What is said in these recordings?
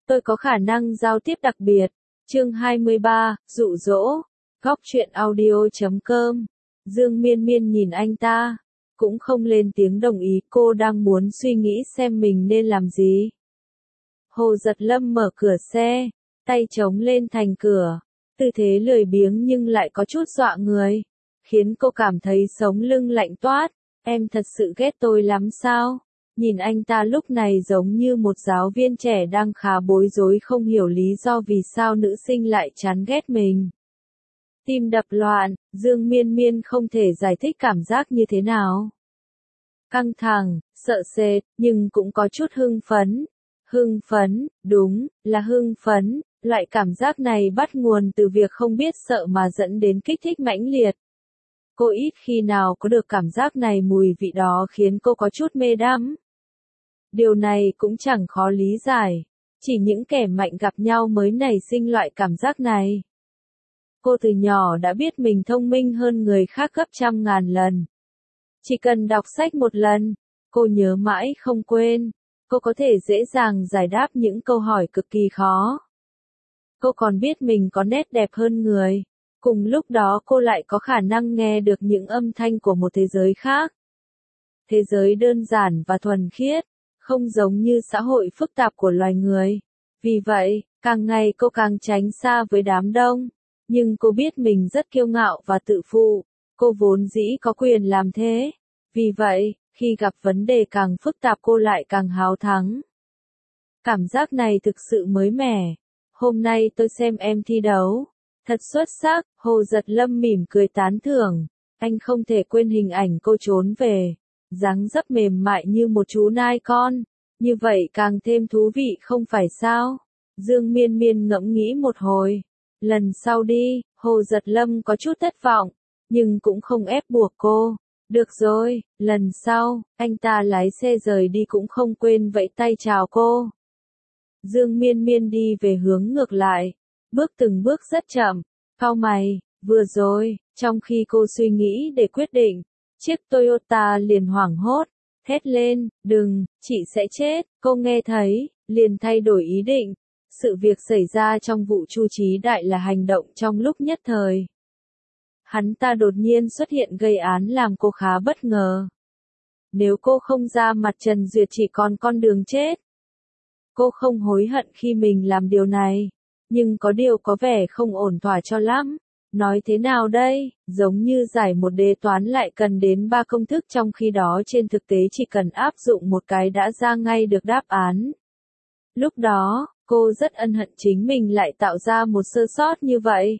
Tôi có khả năng giao tiếp đặc biệt. Chương 23, dụ dỗ. Góc truyện audio.com. Dương Miên Miên nhìn anh ta, cũng không lên tiếng đồng ý, cô đang muốn suy nghĩ xem mình nên làm gì. Hồ Giật Lâm mở cửa xe, tay chống lên thành cửa, tư thế lười biếng nhưng lại có chút dọa người, khiến cô cảm thấy sống lưng lạnh toát. Em thật sự ghét tôi lắm sao? Nhìn anh ta lúc này giống như một giáo viên trẻ đang khá bối rối không hiểu lý do vì sao nữ sinh lại chán ghét mình. Tim đập loạn, Dương Miên Miên không thể giải thích cảm giác như thế nào. Căng thẳng, sợ sệt, nhưng cũng có chút hưng phấn. Hưng phấn, đúng, là hưng phấn, loại cảm giác này bắt nguồn từ việc không biết sợ mà dẫn đến kích thích mãnh liệt. Cô ít khi nào có được cảm giác này, mùi vị đó khiến cô có chút mê đắm. Điều này cũng chẳng khó lý giải, chỉ những kẻ mạnh gặp nhau mới nảy sinh loại cảm giác này. Cô từ nhỏ đã biết mình thông minh hơn người khác gấp trăm ngàn lần. Chỉ cần đọc sách một lần, cô nhớ mãi không quên. Cô có thể dễ dàng giải đáp những câu hỏi cực kỳ khó. Cô còn biết mình có nét đẹp hơn người. Cùng lúc đó cô lại có khả năng nghe được những âm thanh của một thế giới khác. Thế giới đơn giản và thuần khiết, không giống như xã hội phức tạp của loài người. Vì vậy, càng ngày cô càng tránh xa với đám đông. Nhưng cô biết mình rất kiêu ngạo và tự phụ. Cô vốn dĩ có quyền làm thế. Vì vậy, khi gặp vấn đề càng phức tạp cô lại càng háo thắng. Cảm giác này thực sự mới mẻ. Hôm nay tôi xem em thi đấu. Thật xuất sắc, Hồ Giật Lâm mỉm cười tán thưởng. Anh không thể quên hình ảnh cô trốn về. Dáng dấp mềm mại như một chú nai con. Như vậy càng thêm thú vị không phải sao? Dương Miên Miên ngẫm nghĩ một hồi. Lần sau đi, Hồ Giật Lâm có chút thất vọng. Nhưng cũng không ép buộc cô. Được rồi, lần sau, anh ta lái xe rời đi cũng không quên vẫy tay chào cô. Dương Miên Miên đi về hướng ngược lại, bước từng bước rất chậm, cau mày, vừa rồi, trong khi cô suy nghĩ để quyết định, chiếc Toyota liền hoảng hốt, thét lên, đừng, chị sẽ chết, cô nghe thấy, liền thay đổi ý định. Sự việc xảy ra trong vụ Chu Chí Đại là hành động trong lúc nhất thời. Hắn ta đột nhiên xuất hiện gây án làm cô khá bất ngờ. Nếu cô không ra mặt Trần Duyệt chỉ còn con đường chết. Cô không hối hận khi mình làm điều này, nhưng có điều có vẻ không ổn thỏa cho lắm. Nói thế nào đây, giống như giải một đề toán lại cần đến 3 công thức trong khi đó trên thực tế chỉ cần áp dụng một cái đã ra ngay được đáp án. Lúc đó, cô rất ân hận chính mình lại tạo ra một sơ sót như vậy.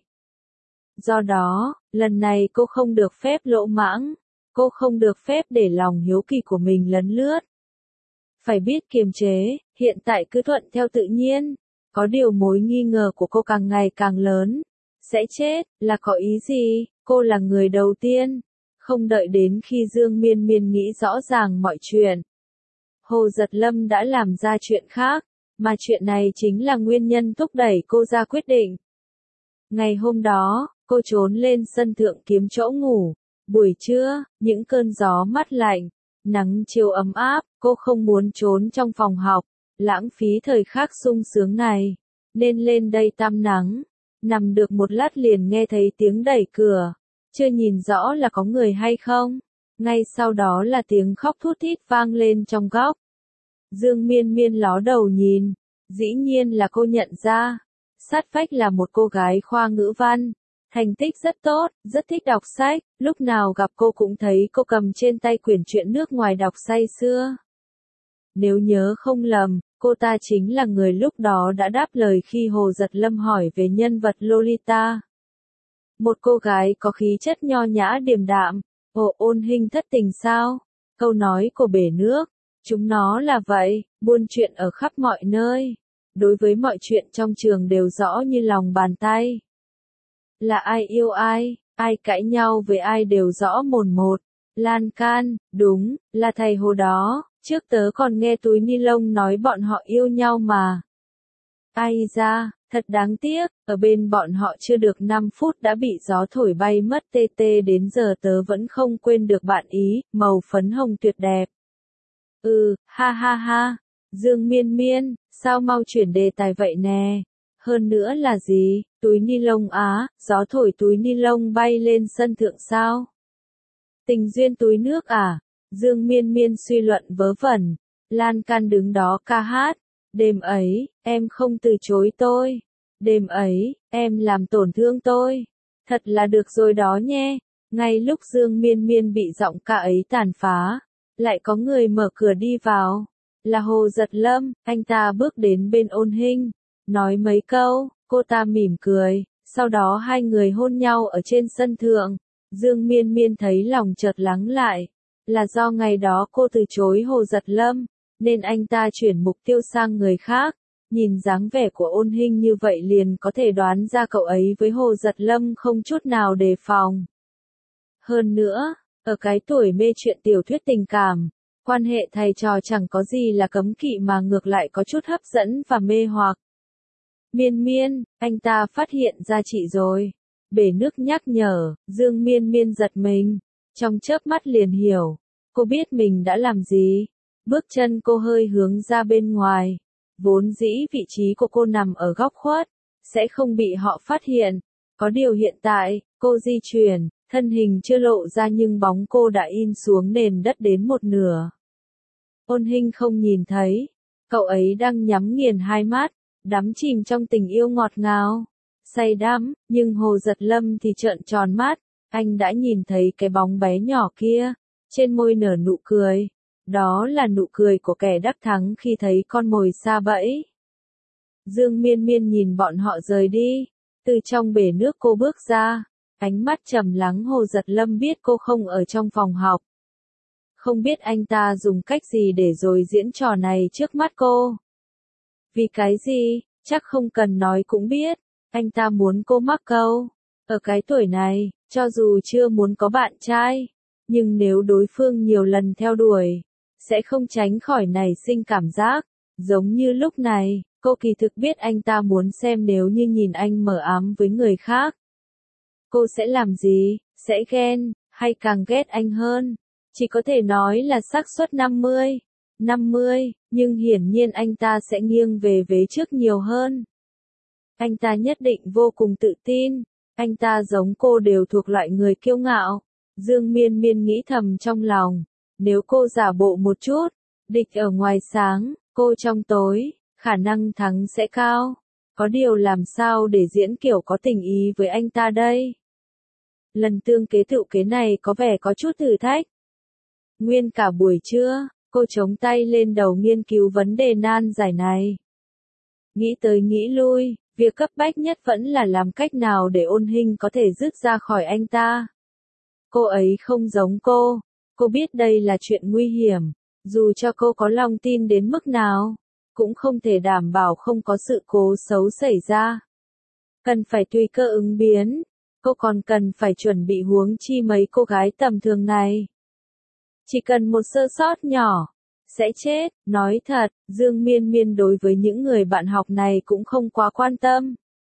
Do đó, lần này cô không được phép lỗ mãng, cô không được phép để lòng hiếu kỳ của mình lấn lướt. Phải biết kiềm chế, hiện tại cứ thuận theo tự nhiên. Có điều mối nghi ngờ của cô càng ngày càng lớn. Sẽ chết, là có ý gì? Cô là người đầu tiên. Không đợi đến khi Dương Miên Miên nghĩ rõ ràng mọi chuyện. Hồ Giật Lâm đã làm ra chuyện khác, mà chuyện này chính là nguyên nhân thúc đẩy cô ra quyết định. Ngày hôm đó, cô trốn lên sân thượng kiếm chỗ ngủ. Buổi trưa, những cơn gió mát lạnh, nắng chiều ấm áp, cô không muốn trốn trong phòng học, lãng phí thời khắc sung sướng này, nên lên đây tắm nắng. Nằm được một lát liền nghe thấy tiếng đẩy cửa, chưa nhìn rõ là có người hay không. Ngay sau đó là tiếng khóc thút thít vang lên trong góc. Dương Miên Miên ló đầu nhìn, dĩ nhiên là cô nhận ra. Sát vách là một cô gái khoa ngữ văn, thành tích rất tốt, rất thích đọc sách, lúc nào gặp cô cũng thấy cô cầm trên tay quyển truyện nước ngoài đọc say sưa. Nếu nhớ không lầm, cô ta chính là người lúc đó đã đáp lời khi Hồ Giật Lâm hỏi về nhân vật Lolita. Một cô gái có khí chất nho nhã điềm đạm, ôn hình thất tình sao? Câu nói của bể nước, chúng nó là vậy, buôn chuyện ở khắp mọi nơi. Đối với mọi chuyện trong trường đều rõ như lòng bàn tay. Là ai yêu ai cãi nhau với ai đều rõ mồn một. Lan can, đúng, là thầy Hồ đó, trước tớ còn nghe túi ni lông nói bọn họ yêu nhau mà. Ai ra, thật đáng tiếc, ở bên bọn họ chưa được 5 phút đã bị gió thổi bay mất tê đến giờ tớ vẫn không quên được bạn ý, màu phấn hồng tuyệt đẹp. Ha ha ha, Dương Miên Miên, sao mau chuyển đề tài vậy nè? Hơn nữa là gì? Túi ni lông á, gió thổi túi ni lông bay lên sân thượng sao? Tình duyên túi nước à? Dương Miên Miên suy luận vớ vẩn. Lan Can đứng đó ca hát. Đêm ấy, em không từ chối tôi. Đêm ấy, em làm tổn thương tôi. Thật là được rồi đó nhé. Ngay lúc Dương Miên Miên bị giọng ca ấy tàn phá, lại có người mở cửa đi vào. Là Hồ Giật Lâm, anh ta bước đến bên Ôn Hinh, nói mấy câu, cô ta mỉm cười, sau đó hai người hôn nhau ở trên sân thượng. Dương Miên Miên thấy lòng chợt lắng lại, là do ngày đó cô từ chối Hồ Giật Lâm, nên anh ta chuyển mục tiêu sang người khác. Nhìn dáng vẻ của Ôn Hinh như vậy liền có thể đoán ra cậu ấy với Hồ Giật Lâm không chút nào đề phòng. Hơn nữa, ở cái tuổi mê chuyện tiểu thuyết tình cảm, quan hệ thầy trò chẳng có gì là cấm kỵ mà ngược lại có chút hấp dẫn và mê hoặc. Miên Miên, anh ta phát hiện ra chị rồi. Bể nước nhắc nhở, Dương Miên Miên giật mình, trong chớp mắt liền hiểu, cô biết mình đã làm gì. Bước chân cô hơi hướng ra bên ngoài, vốn dĩ vị trí của cô nằm ở góc khuất, sẽ không bị họ phát hiện. Có điều hiện tại, cô di chuyển, thân hình chưa lộ ra nhưng bóng cô đã in xuống nền đất đến một nửa. Ôn Hinh không nhìn thấy, cậu ấy đang nhắm nghiền hai mắt, đắm chìm trong tình yêu ngọt ngào, say đắm, nhưng Hồ Giật Lâm thì trợn tròn mắt, anh đã nhìn thấy cái bóng bé nhỏ kia, trên môi nở nụ cười, đó là nụ cười của kẻ đắc thắng khi thấy con mồi sa bẫy. Dương Miên Miên nhìn bọn họ rời đi, từ trong bể nước cô bước ra, ánh mắt trầm lắng. Hồ Giật Lâm biết cô không ở trong phòng học. Không biết anh ta dùng cách gì để rồi diễn trò này trước mắt cô. Vì cái gì, chắc không cần nói cũng biết, anh ta muốn cô mắc câu. Ở cái tuổi này, cho dù chưa muốn có bạn trai, nhưng nếu đối phương nhiều lần theo đuổi, sẽ không tránh khỏi nảy sinh cảm giác, giống như lúc này, cô kỳ thực biết anh ta muốn xem nếu như nhìn anh mờ ám với người khác. Cô sẽ làm gì, sẽ ghen, hay càng ghét anh hơn? Chỉ có thể nói là xác suất 50, nhưng hiển nhiên anh ta sẽ nghiêng về vế trước nhiều hơn. Anh ta nhất định vô cùng tự tin, anh ta giống cô đều thuộc loại người kiêu ngạo. Dương Miên Miên nghĩ thầm trong lòng, nếu cô giả bộ một chút, địch ở ngoài sáng, cô trong tối, khả năng thắng sẽ cao. Có điều làm sao để diễn kiểu có tình ý với anh ta đây? Lần tương kế tựu kế này có vẻ có chút thử thách. Nguyên cả buổi trưa, cô chống tay lên đầu nghiên cứu vấn đề nan giải này. Nghĩ tới nghĩ lui, việc cấp bách nhất vẫn là làm cách nào để Ôn Hinh có thể dứt ra khỏi anh ta. Cô ấy không giống cô biết đây là chuyện nguy hiểm, dù cho cô có lòng tin đến mức nào, cũng không thể đảm bảo không có sự cố xấu xảy ra. Cần phải tùy cơ ứng biến, cô còn cần phải chuẩn bị huống chi mấy cô gái tầm thường này. Chỉ cần một sơ sót nhỏ, sẽ chết. Nói thật, Dương Miên Miên đối với những người bạn học này cũng không quá quan tâm.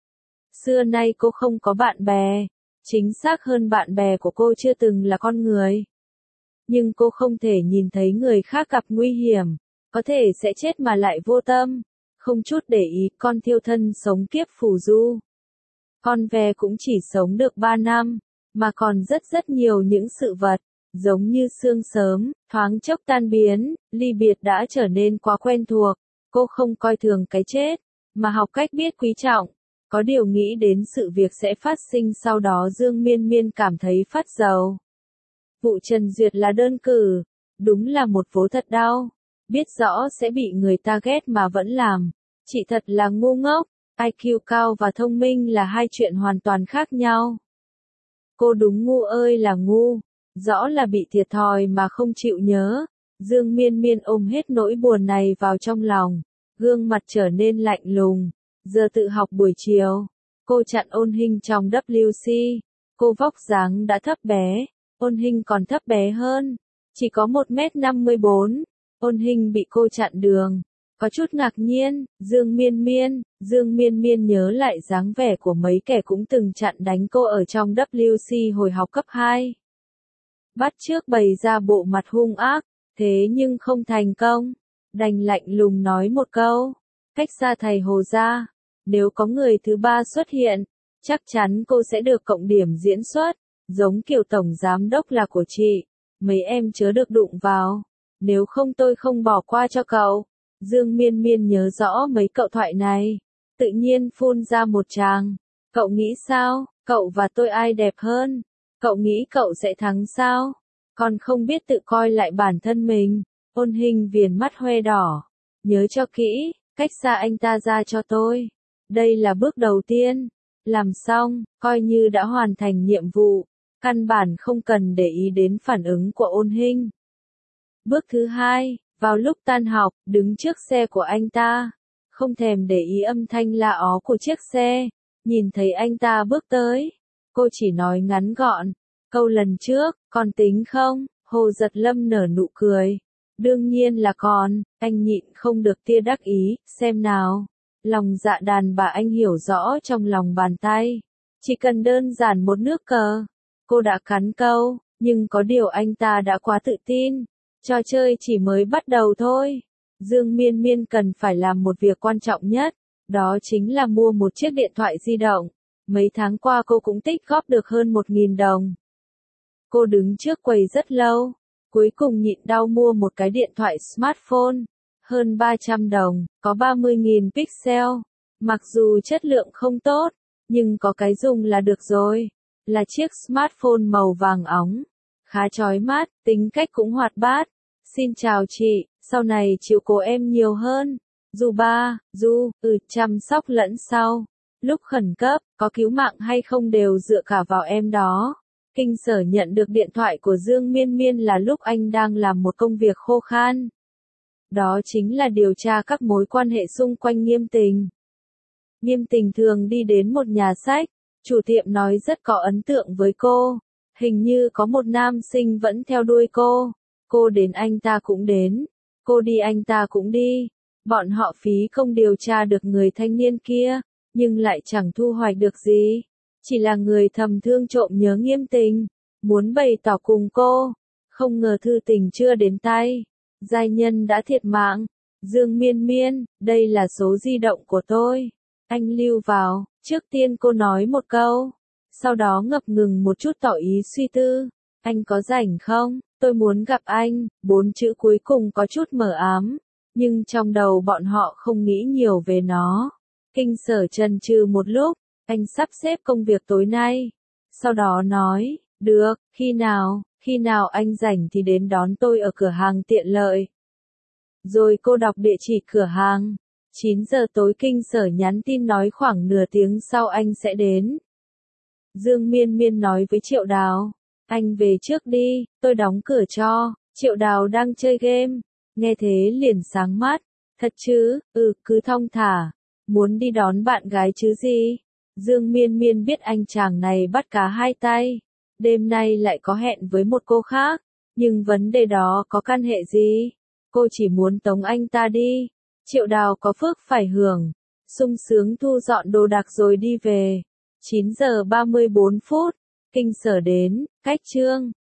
Xưa nay cô không có bạn bè, chính xác hơn bạn bè của cô chưa từng là con người. Nhưng cô không thể nhìn thấy người khác gặp nguy hiểm, có thể sẽ chết mà lại vô tâm, không chút để ý. Con thiêu thân sống kiếp phù du, con ve cũng chỉ sống được 3 năm, mà còn rất nhiều những sự vật, giống như sương sớm, thoáng chốc tan biến, ly biệt đã trở nên quá quen thuộc. Cô không coi thường cái chết, mà học cách biết quý trọng. Có điều nghĩ đến sự việc sẽ phát sinh sau đó Dương Miên Miên cảm thấy phát rầu. Vụ Trần Duyệt là đơn cử, đúng là một vố thật đau. Biết rõ sẽ bị người ta ghét mà vẫn làm, chị thật là ngu ngốc. IQ cao và thông minh là hai chuyện hoàn toàn khác nhau. Cô đúng ngu ơi là ngu, rõ là bị thiệt thòi mà không chịu nhớ. Dương Miên Miên ôm hết nỗi buồn này vào trong lòng, gương mặt trở nên lạnh lùng. Giờ tự học buổi chiều, cô chặn Ôn Hinh trong WC. Cô vóc dáng đã thấp bé, Ôn Hinh còn thấp bé hơn, chỉ có 1m54. Ôn Hinh bị cô chặn đường, có chút ngạc nhiên. Dương Miên Miên nhớ lại dáng vẻ của mấy kẻ cũng từng chặn đánh cô ở trong WC hồi học cấp 2. Bắt chước bày ra bộ mặt hung ác, thế nhưng không thành công. đành lạnh lùng nói một câu, cách xa thầy Hồ ra, nếu có người thứ ba xuất hiện, chắc chắn cô sẽ được cộng điểm diễn xuất, giống kiểu tổng giám đốc là của chị, mấy em chớ được đụng vào, nếu không tôi không bỏ qua cho cậu. Dương Miên Miên nhớ rõ mấy cậu thoại này, tự nhiên phun ra một tràng, cậu nghĩ sao, cậu và tôi ai đẹp hơn, cậu nghĩ cậu sẽ thắng sao, còn không biết tự coi lại bản thân mình. Ôn Hình viền mắt hoe đỏ, nhớ cho kỹ, cách xa anh ta ra cho tôi. Đây là bước đầu tiên, làm xong, coi như đã hoàn thành nhiệm vụ, căn bản không cần để ý đến phản ứng của Ôn Hình. Bước thứ hai, vào lúc tan học, đứng trước xe của anh ta, không thèm để ý âm thanh la ó của chiếc xe, nhìn thấy anh ta bước tới, cô chỉ nói ngắn gọn, câu lần trước, còn tính không? Hồ Giật Lâm nở nụ cười. Đương nhiên là còn, anh nhịn không được tia đắc ý, xem nào. Lòng dạ đàn bà anh hiểu rõ trong lòng bàn tay. Chỉ cần đơn giản một nước cờ. Cô đã cắn câu, nhưng có điều anh ta đã quá tự tin. Trò chơi chỉ mới bắt đầu thôi. Dương Miên Miên cần phải làm một việc quan trọng nhất. Đó chính là mua một chiếc điện thoại di động. Mấy tháng qua cô cũng tích góp được hơn 1.000 đồng. Cô đứng trước quầy rất lâu. Cuối cùng nhịn đau mua một cái điện thoại smartphone, hơn 300 đồng, có 30.000 pixel. Mặc dù chất lượng không tốt, nhưng có cái dùng là được rồi. Là chiếc smartphone màu vàng óng, khá chói mắt, tính cách cũng hoạt bát. Xin chào chị, sau này chiếu cố em nhiều hơn. Chăm sóc lẫn sau. Lúc khẩn cấp, có cứu mạng hay không đều dựa cả vào em đó. Kinh Sở nhận được điện thoại của Dương Miên Miên là lúc anh đang làm một công việc khô khan. Đó chính là điều tra các mối quan hệ xung quanh Nghiêm Tình. Nghiêm Tình thường đi đến một nhà sách, chủ tiệm nói rất có ấn tượng với cô. Hình như có một nam sinh vẫn theo đuôi cô đến anh ta cũng đến, cô đi anh ta cũng đi. Bọn họ phí công điều tra được người thanh niên kia, nhưng lại chẳng thu hoạch được gì. Chỉ là người thầm thương trộm nhớ Nghiêm Tình, muốn bày tỏ cùng cô, không ngờ thư tình chưa đến tay, giai nhân đã thiệt mạng. Dương Miên Miên, đây là số di động của tôi, anh lưu vào. Trước tiên cô nói một câu, sau đó ngập ngừng một chút tỏ ý suy tư, anh có rảnh không, tôi muốn gặp anh. 4 chữ cuối cùng có chút mờ ám, nhưng trong đầu bọn họ không nghĩ nhiều về nó. Kinh Sở chần chừ một lúc, anh sắp xếp công việc tối nay. Sau đó nói, được, khi nào anh rảnh thì đến đón tôi ở cửa hàng tiện lợi. Rồi cô đọc địa chỉ cửa hàng. 9 giờ tối Kinh Sở nhắn tin nói khoảng nửa tiếng sau anh sẽ đến. Dương Miên Miên nói với Triệu Đào, anh về trước đi, tôi đóng cửa cho. Triệu Đào đang chơi game, nghe thế liền sáng mắt. Thật chứ, cứ thong thả, muốn đi đón bạn gái chứ gì. Dương Miên Miên biết anh chàng này bắt cá hai tay, đêm nay lại có hẹn với một cô khác, nhưng vấn đề đó có căn hệ gì? Cô chỉ muốn tống anh ta đi. Triệu Đào có phước phải hưởng, sung sướng thu dọn đồ đạc rồi đi về. 9 giờ 34 phút, Kinh Sở đến, cách chương